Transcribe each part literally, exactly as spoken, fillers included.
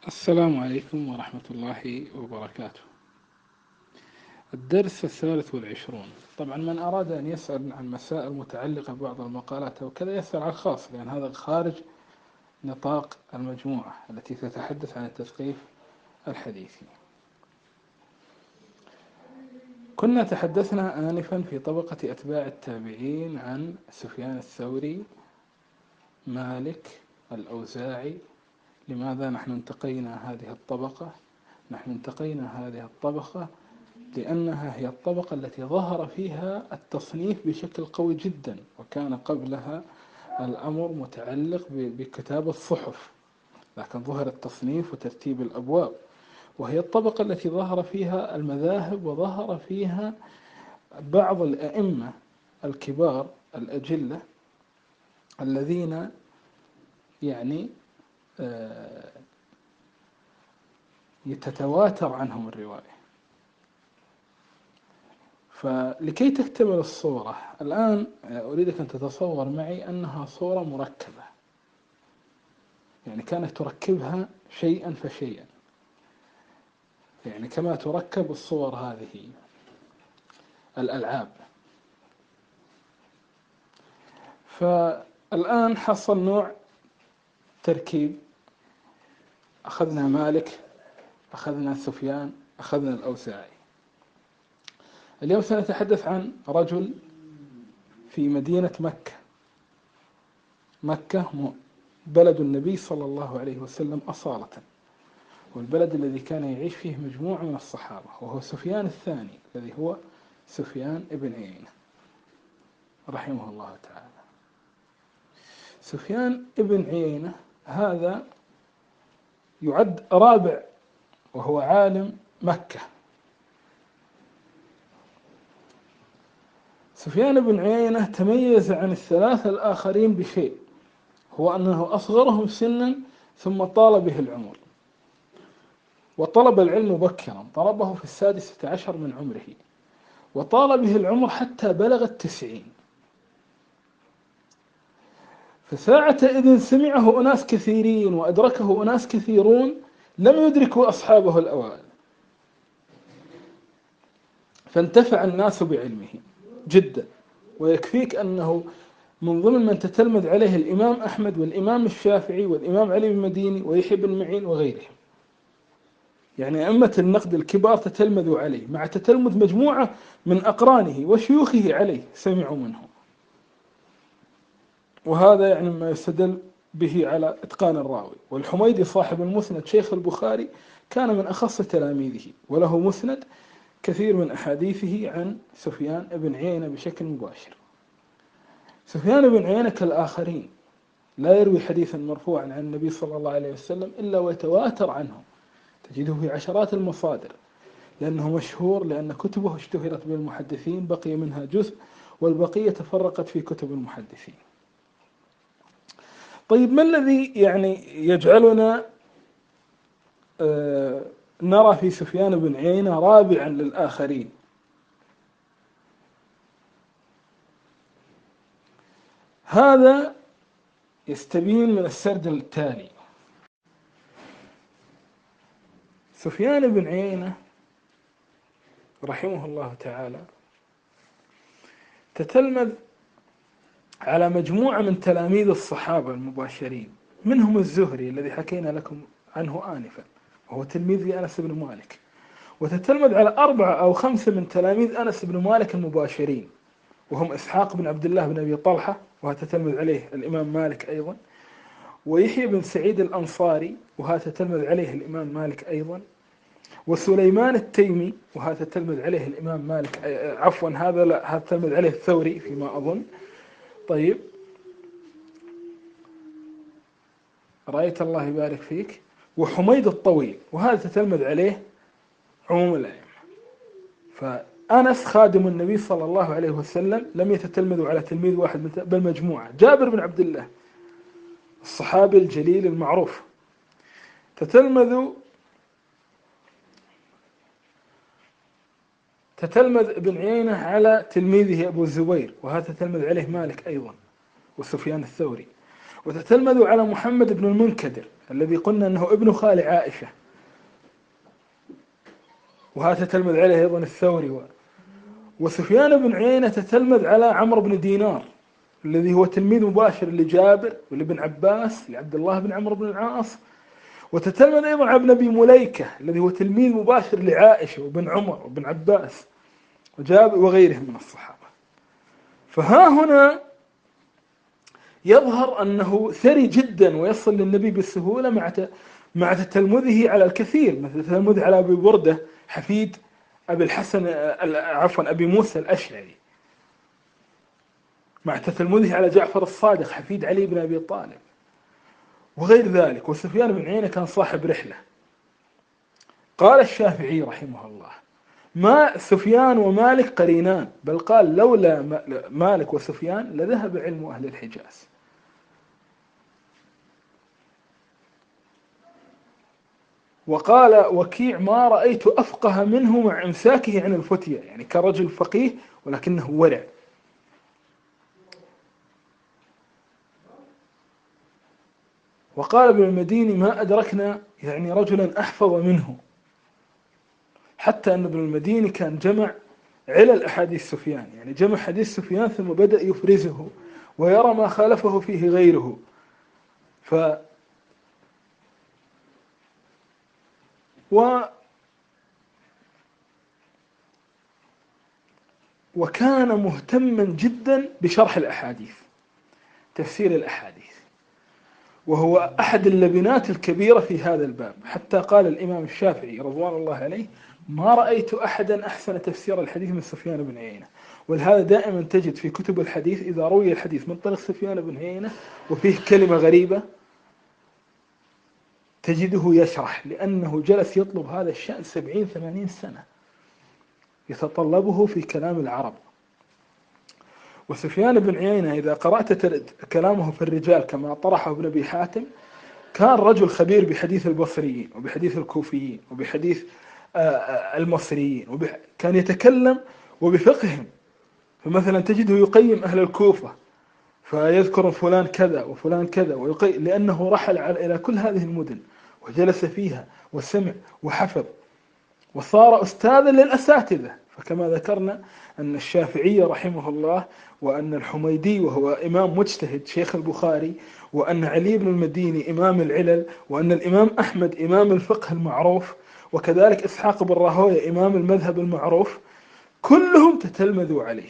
السلام عليكم ورحمة الله وبركاته. الدرس الثالث والعشرون. طبعا من أراد أن يسأل عن مسائل متعلقة ببعض المقالات أو كذا يسأل على الخاص، لأن هذا خارج نطاق المجموعة التي تتحدث عن التثقيف الحديثي. كنا تحدثنا آنفا في طبقة أتباع التابعين عن سفيان الثوري، مالك، الأوزاعي. لماذا نحن انتقينا هذه الطبقة؟ نحن انتقينا هذه الطبقة لأنها هي الطبقة التي ظهر فيها التصنيف بشكل قوي جدا، وكان قبلها الأمر متعلق بكتاب الصحف، لكن ظهر التصنيف وترتيب الأبواب، وهي الطبقة التي ظهر فيها المذاهب وظهر فيها بعض الأئمة الكبار الأجلة الذين يعني يتتواتر عنهم الرواية. فلكي تكتمل الصورة الآن أريدك أن تتصور معي أنها صورة مركبة، يعني كانت تركبها شيئا فشيئا، يعني كما تركب الصور هذه الألعاب. فالآن حصل نوع تركيب، أخذنا مالك، أخذنا سفيان، أخذنا الأوزاعي. اليوم سنتحدث عن رجل في مدينة مكة. مكة بلد النبي صلى الله عليه وسلم أصالة، والبلد الذي كان يعيش فيه مجموعة من الصحابة، وهو سفيان الثاني الذي هو سفيان ابن عيينة رحمه الله تعالى. سفيان ابن عيينة هذا يعد رابع، وهو عالم مكة. سفيان بن عيينة تميز عن الثلاثة الآخرين بشيء، هو أنه أصغرهم سنا ثم طال به العمر، وطلب العلم مبكرا، طلبه في السادسة عشر من عمره، وطال به العمر حتى بلغ التسعين. فساعة إذن سمعه أناس كثيرين وأدركه أناس كثيرون لم يدركوا أصحابه الأوائل، فانتفع الناس بعلمه جدا. ويكفيك أنه من ضمن من تتلمذ عليه الإمام أحمد والإمام الشافعي والإمام علي بن مديني ويحيى بن معين وغيرهم، يعني أئمة النقد الكبار تتلمذوا عليه، مع تتلمذ مجموعة من أقرانه وشيوخه عليه سمعوا منه. وهذا يعني ما يستدل به على إتقان الراوي. والحميدي صاحب المسند شيخ البخاري كان من أخص تلاميذه، وله مسند كثير من أحاديثه عن سفيان بن عيينة بشكل مباشر. سفيان بن عيينة كالآخرين لا يروي حديثا مرفوعا عن النبي صلى الله عليه وسلم إلا ويتواتر عنه، تجده في عشرات المصادر، لأنه مشهور، لأن كتبه اشتهرت بالمحدثين، بقي منها جزء والبقية تفرقت في كتب المحدثين. طيب ما الذي يعني يجعلنا آه نرى في سفيان بن عيينة رابعا للآخرين؟ هذا يستبين من السرد التالي. سفيان بن عيينة رحمه الله تعالى تتلمذ على مجموعة من تلاميذ الصحابة المباشرين، منهم الزهري الذي حكينا لكم عنه آنفا وهو تلميذ أنس بن مالك، وتتلمذ على أربعة أو خمسة من تلاميذ أنس بن مالك المباشرين، وهم إسحاق بن عبد الله بن أبي طلحة، وهذا تتلمذ عليه الإمام مالك أيضا، ويحيى بن سعيد الأنصاري، وهذا تتلمذ عليه الإمام مالك أيضا، وسليمان التيمي، وهذا تتلمذ عليه الإمام مالك، عفوا هذا لا، هذا تتلمذ عليه الثوري فيما أظن. طيب رأيت الله يبارك فيك. وحميد الطويل، وهذا تتلمذ عليه عموم الأئمة. فأنس خادم النبي صلى الله عليه وسلم لم يتتلمذوا على تلميذ واحد بل مجموعة. جابر بن عبد الله الصحابي الجليل المعروف تتلمذ تتلمذ ابن عيينة على تلميذه أبو الزبير، وهذا تتلمذ عليه مالك أيضا وسفيان الثوري. وتتلمذوا على محمد بن المنكدر الذي قلنا أنه ابن خال عائشة، وهذا تتلمذ عليه أيضا الثوري. وسفيان بن عيينة تتلمذ على عمرو بن دينار الذي هو تلميذ مباشر لجابر ولابن عباس لعبد الله بن عمرو بن العاص. وتتلمذ أيضا على ابن أبي مليكة الذي هو تلميذ مباشر لعائشة وابن عمر وابن عباس وجابر وغيرهم من الصحابة. فها هنا يظهر أنه ثري جدا ويصل للنبي بالسهولة مع مع تتلمذه على الكثير، مثل تتلمذه على أبي بردة حفيد أبي الحسن عفوا أبي موسى الأشعري، مع تتلمذه على جعفر الصادق حفيد علي بن أبي طالب وغير ذلك. وسفيان بن عيينة كان صاحب رحلة. قال الشافعي رحمه الله: ما سفيان ومالك قرينان، بل قال لولا مالك وسفيان لذهب علم أهل الحجاز. وقال وكيع: ما رأيت أفقه منه مع إمساكه عن الفتية، يعني كرجل فقيه ولكنه ورع. وقال ابن المديني: ما أدركنا يعني رجلا أحفظ منه، حتى أن ابن المديني كان جمع علل أحاديث سفيان، يعني جمع حديث سفيان ثم بدأ يفرزه ويرى ما خالفه فيه غيره. ف و وكان مهتما جدا بشرح الأحاديث، تفسير الأحاديث، وهو أحد اللبنات الكبيرة في هذا الباب. حتى قال الإمام الشافعي رضوان الله عليه: ما رأيت أحدا أحسن تفسير الحديث من سفيان بن عيينة. ولهذا دائما تجد في كتب الحديث إذا روي الحديث من طريق سفيان بن عيينة وفيه كلمة غريبة تجده يشرح، لأنه جلس يطلب هذا الشأن سبعين ثمانين سنة يتطلبه في كلام العرب. وسفيان بن عيينة إذا قرأت كلامه في الرجال كما طرحه ابن أبي حاتم، كان رجل خبير بحديث البصريين وبحديث الكوفيين وبحديث المصريين، كان يتكلم وبفقههم. فمثلا تجده يقيم أهل الكوفة فيذكر فلان كذا وفلان كذا ويقيم، لأنه رحل إلى كل هذه المدن وجلس فيها وسمع وحفظ وصار أستاذا للأساتذة. فكما ذكرنا أن الشافعي رحمه الله، وأن الحميدي وهو إمام مجتهد شيخ البخاري، وأن علي بن المديني إمام العلل، وأن الإمام أحمد إمام الفقه المعروف، وكذلك إسحاق بن راهويه إمام المذهب المعروف، كلهم تتلمذوا عليه،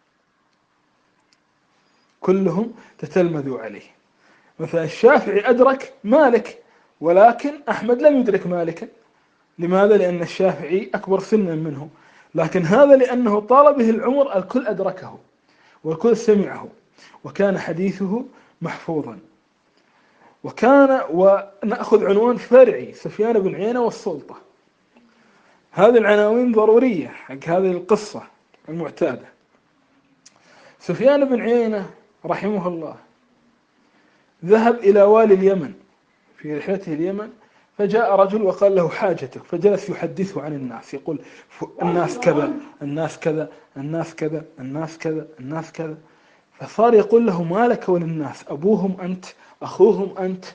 كلهم تتلمذوا عليه. مثلا الشافعي أدرك مالك، ولكن أحمد لم يدرك مالكا. لماذا؟ لأن الشافعي أكبر سنا منه، لكن هذا لأنه طال به العمر الكل أدركه والكل سمعه وكان حديثه محفوظا. وكان ونأخذ عنوان فرعي: سفيان بن عيينة والسلطة. هذه العناوين ضرورية حق هذه القصة المعتادة. سفيان بن عيينة رحمه الله ذهب إلى والي اليمن في رحلته اليمن، فجاء رجل وقال له حاجتك، فجلس يحدثه عن الناس، يقول الناس كذا الناس كذا الناس كذا الناس كذا الناس كذا. فصار يقول له: ما لك وللناس؟ أبوهم أنت؟ أخوهم أنت؟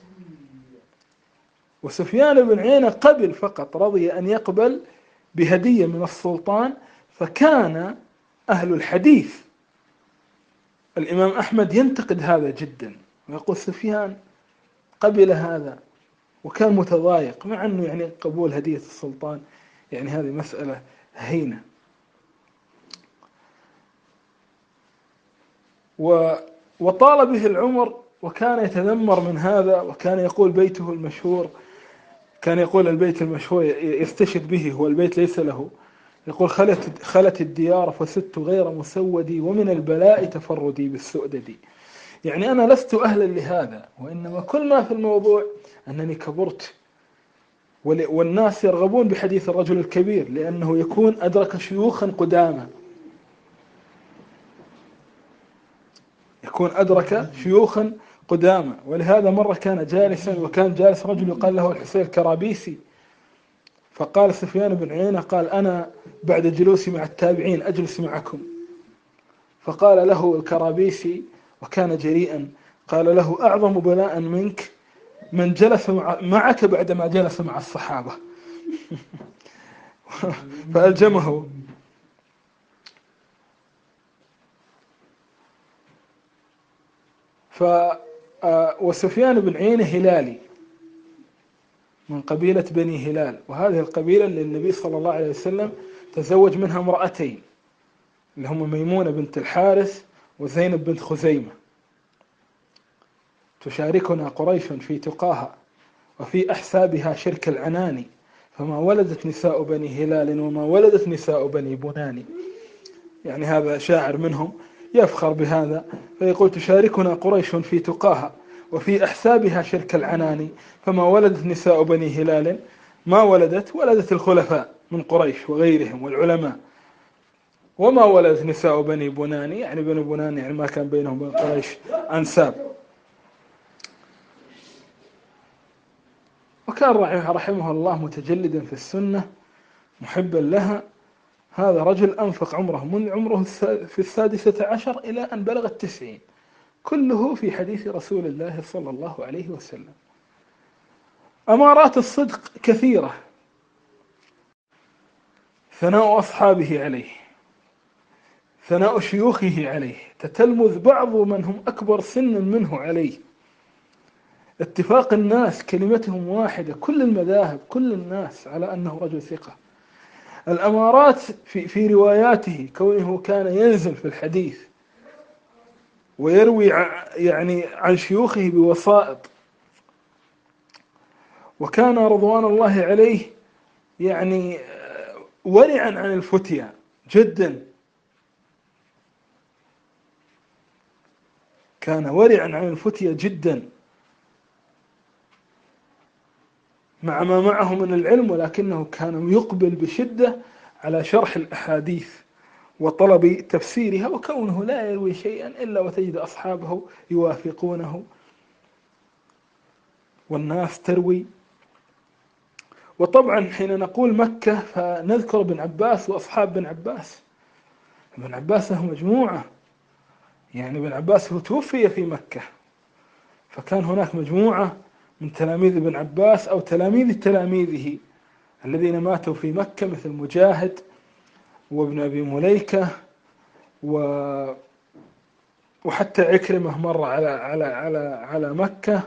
وسفيان بن عيينة قبل، فقط رضي أن يقبل بهدية من السلطان. فكان أهل الحديث الإمام أحمد ينتقد هذا جدا ويقول سفيان قبل هذا وكان متضايق، مع أنه يعني قبول هدية السلطان يعني هذه مسألة هينة. وطال به العمر وكان يتذمر من هذا، وكان يقول بيته المشهور، كان يقول البيت المشهور يستشهد به، هو البيت ليس له، يقول: خلت, خلت الديار فست غير مسودي، ومن البلاء تفردي بالسؤدد. يعني أنا لست أهلا لهذا، وإنما كل ما في الموضوع أنني كبرت، والناس يرغبون بحديث الرجل الكبير لأنه يكون أدرك شيوخا قداما، يكون أدرك شيوخا قداما. ولهذا مرة كان جالسا، وكان جالس رجل يقال له الحسين الكرابيسي، فقال سفيان بن عيينة قال: أنا بعد جلوسي مع التابعين أجلس معكم. فقال له الكرابيسي وكان جريئا، قال له أعظم بلاء منك من جلس معك بعدما جلس مع الصحابة. فألجمه. ف وسفيان بن عيينة هلالي من قبيلة بني هلال، وهذه القبيلة اللي النبي صلى الله عليه وسلم تزوج منها امرأتين اللي هم ميمونة بنت الحارث وزينب بنت خزيمة. تشاركنا قريش في تقاها وفي أحسابها شرك العنان، فما ولدت نساء بني هلال وما ولدت نساء بني بنان. يعني هذا شاعر منهم يفخر بهذا، فيقول تشاركنا قريش في تقاها وفي أحسابها شرك العنان، فما ولدت نساء بني هلال ما ولدت ولدت الخلفاء من قريش وغيرهم والعلماء، وما ولدت نساء بني بنان، يعني بني بنان يعني ما كان بينهم وبين قريش أنساب. وكان رحمه الله متجلدا في السنة محبا لها. هذا رجل أنفق عمره من عمره في السادسة عشر إلى أن بلغ التسعين، كله في حديث رسول الله صلى الله عليه وسلم. أمارات الصدق كثيرة: ثناء أصحابه عليه، ثناء شيوخه عليه، تتلمذ بعض من هم أكبر سنا منه عليه، اتفاق الناس كلمتهم واحدة، كل المذاهب كل الناس على أنه رجل ثقة. الأمارات في, في رواياته كونه كان ينزل في الحديث ويروي يعني عن شيوخه بوسائط، وكان رضوان الله عليه يعني ورعا عن الفتيا جدا، كان ورعا عن الفتيا جدا مع ما معه من العلم، ولكنه كان يقبل بشدة على شرح الأحاديث وطلب تفسيرها، وكونه لا يروي شيئا إلا وتجد أصحابه يوافقونه والناس تروي. وطبعا حين نقول مكة فنذكر ابن عباس وأصحاب ابن عباس. ابن عباس له مجموعة، يعني ابن عباس هو توفي في مكة، فكان هناك مجموعة من تلاميذ ابن عباس أو تلاميذ تلاميذه الذين ماتوا في مكة، مثل مجاهد وابن أبي مليكة و وحتى عكرمة مر على على على على مكة.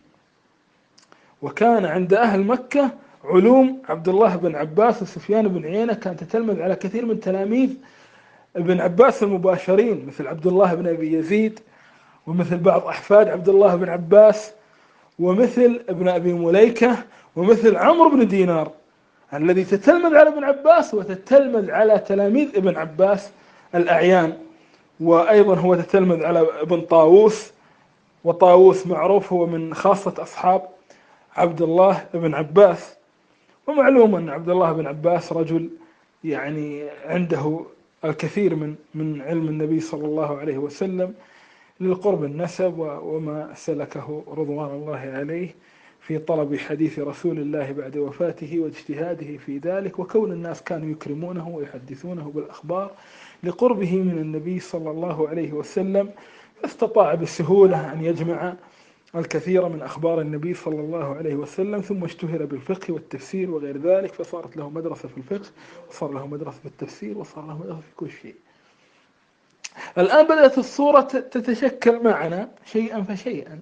وكان عند أهل مكة علوم عبد الله بن عباس وسفيان بن عيينة كانت تتلمذ على كثير من تلاميذ ابن عباس المباشرين، مثل عبد الله بن أبي يزيد، ومثل بعض أحفاد عبد الله بن عباس، ومثل ابن أبي مليكة، ومثل عمرو بن دينار الذي تتلمذ على ابن عباس وتتلمذ على تلاميذ ابن عباس الأعيان. وأيضا هو تتلمذ على ابن طاووس، وطاووس معروف هو من خاصة أصحاب عبد الله بن عباس. ومعلوم أن عبد الله بن عباس رجل يعني عنده الكثير من من علم النبي صلى الله عليه وسلم للقرب النسب وما سلكه رضوان الله عليه في طلب حديث رسول الله بعد وفاته واجتهاده في ذلك، وكون الناس كانوا يكرمونه ويحدثونه بالأخبار لقربه من النبي صلى الله عليه وسلم، استطاع بسهولة أن يجمع الكثير من أخبار النبي صلى الله عليه وسلم، ثم اشتهر بالفقه والتفسير وغير ذلك، فصارت له مدرسة في الفقه وصار له مدرسة في التفسير وصار له مدرسة في كل شيء. الآن بدأت الصورة تتشكل معنا شيئا فشيئا.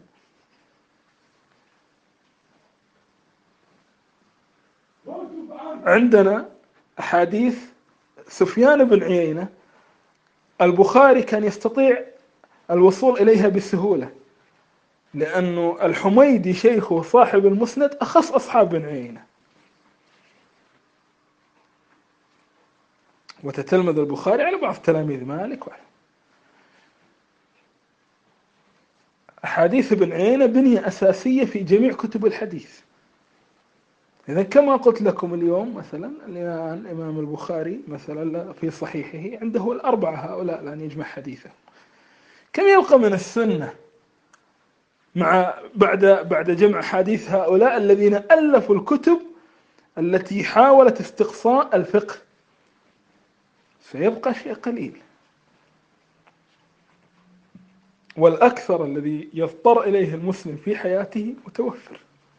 عندنا أحاديث سفيان بن عيينة البخاري كان يستطيع الوصول إليها بسهولة، لأنه الحميدي شيخه صاحب المسند أخص أصحاب بن عيينة، وتتلمذ البخاري على بعض تلاميذ مالك. أحاديث ابن عيينة بنية أساسية في جميع كتب الحديث. إذا كما قلت لكم اليوم مثلا الإمام البخاري مثلا في صحيحه عنده الأربعة هؤلاء لأن يجمع حديثه، كم يلقى من السنة مع بعد بعد جمع حديث هؤلاء الذين ألفوا الكتب التي حاولت استقصاء الفقه؟ سيبقى شيء قليل. والأكثر الذي يضطر إليه المسلم في حياته متوفر.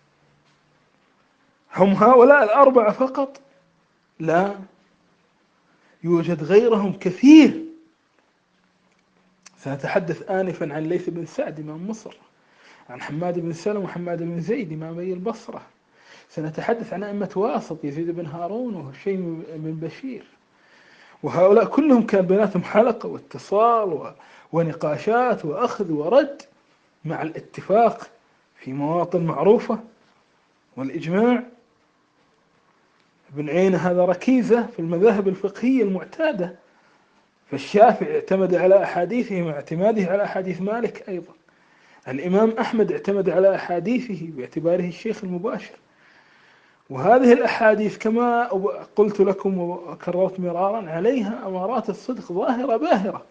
هم هؤلاء الأربعة فقط؟ لا، يوجد غيرهم كثير. سنتحدث آنفا عن ليث بن سعد إمام مصر، عن حماد بن سلمة وحماد بن زيد إمامي البصرة. سنتحدث عن أئمة واسط، يزيد بن هارون وهشيم بن بشير، وهؤلاء كلهم كان بيناتهم حلقة واتصال ونقاشات وأخذ ورد مع الاتفاق في مواطن معروفة والإجماع. ابن عيينة هذا ركيزة في المذاهب الفقهية المعتادة، فالشافعي اعتمد على أحاديثه مع اعتماده على أحاديث مالك أيضا. الإمام أحمد اعتمد على أحاديثه باعتباره الشيخ المباشر. وهذه الأحاديث كما قلت لكم وكررت مرارا عليها أمارات الصدق ظاهرة باهرة،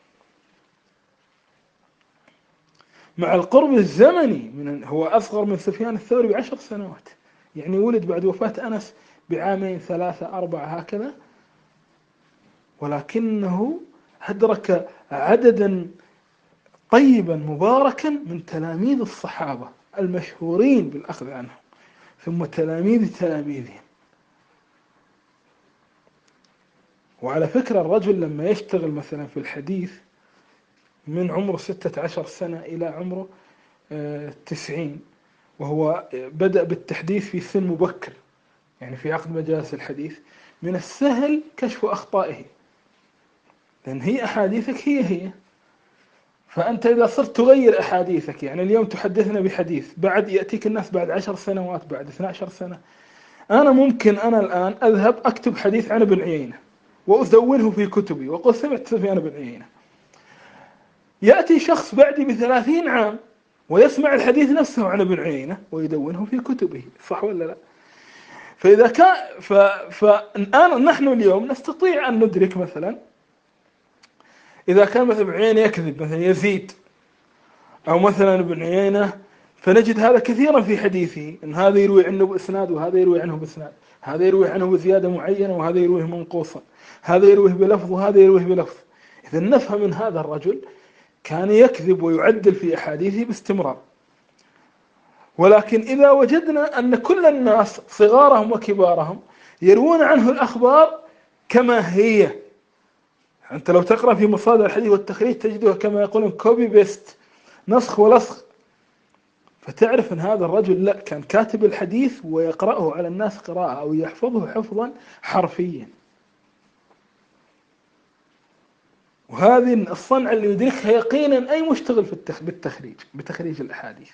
مع القرب الزمني من هو أصغر من سفيان الثوري بعشر سنوات، يعني ولد بعد وفاة أنس بعامين ثلاثة أربعة هكذا، ولكنه أدرك عددا طيبا مباركا من تلاميذ الصحابة المشهورين بالأخذ عنهم، ثم تلاميذ تلاميذهم. وعلى فكرة الرجل لما يشتغل مثلا في الحديث من عمره ستة عشر سنة إلى عمره تسعين، وهو بدأ بالتحديث في سن مبكر، يعني في عقد مجالس الحديث، من السهل كشف أخطائه، لأن هي أحاديثك هي هي. فأنت إذا صرت تغير أحاديثك، يعني اليوم تحدثنا بحديث، بعد يأتيك الناس بعد عشر سنوات، بعد اثنى عشر سنة. أنا ممكن أنا الآن أذهب أكتب حديث عن ابن عيينة وأدونه في كتبي وقل سمعت سفيان بن عيينة، يأتي شخص بعدي بثلاثين عام ويسمع الحديث نفسه عن ابن عيينة ويدونه في كتبه، صح ولا لا؟ فإذا كان ف... فالآن نحن اليوم نستطيع أن ندرك مثلا إذا كان مثلا ابن عيينة يكذب، مثلا يزيد، أو مثلا ابن عيينة، فنجد هذا كثيرا في حديثه، أن هذا يروي عنه بإسناد وهذا يروي عنه بإسناد، هذا يروي عنه بزيادة معينة وهذا يرويه منقوصا، هذا يرويه بلفظ وهذا يرويه بلفظ. إذا نفهم من هذا الرجل كان يكذب ويعدل في أحاديثه باستمرار. ولكن إذا وجدنا أن كل الناس صغارهم وكبارهم يروون عنه الأخبار كما هي، أنت لو تقرأ في مصادر الحديث والتخريج تجدها كما يقولون كوبي بيست، نسخ ولصق، فتعرف أن هذا الرجل لا، كان كاتب الحديث ويقرأه على الناس قراءة أو يحفظه حفظا حرفيا. وهذه الصنعة اللي يدركها يقينا أي مشتغل في بالتخريج بتخريج الأحاديث.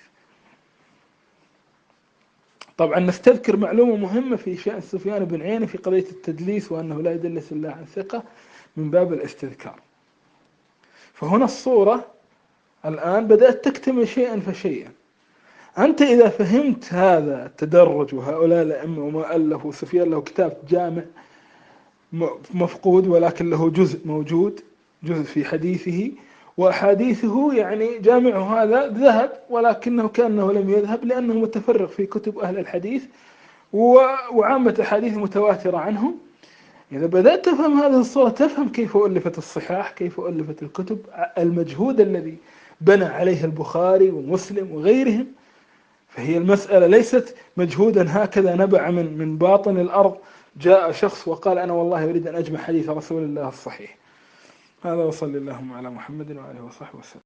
طبعا نستذكر معلومة مهمة في شأن سفيان بن عيينة في قضية التدليس، وأنه لا يدلس إلا عن ثقة، من باب الاستذكار. فهنا الصورة الآن بدأت تكتمل شيئا فشيئا. أنت إذا فهمت هذا التدرج وهؤلاء الأئمة وما ألفوا، سفيان له كتاب جامع مفقود ولكن له جزء موجود، جزء في حديثه، وأحاديثه يعني جامعه هذا ذهب، ولكنه كأنه لم يذهب لأنه متفرغ في كتب أهل الحديث وعامة أحاديث متواترة عنهم. إذا بدأت تفهم هذه الصورة تفهم كيف ألفت الصحاح، كيف ألفت الكتب، المجهود الذي بنى عليه البخاري ومسلم وغيرهم. فهي المسألة ليست مجهودا هكذا نبع من من باطن الأرض، جاء شخص وقال أنا والله أريد أن أجمع حديث رسول الله الصحيح. هذا، وصلى اللهم على محمد وعلى آله وصحبه وسلم.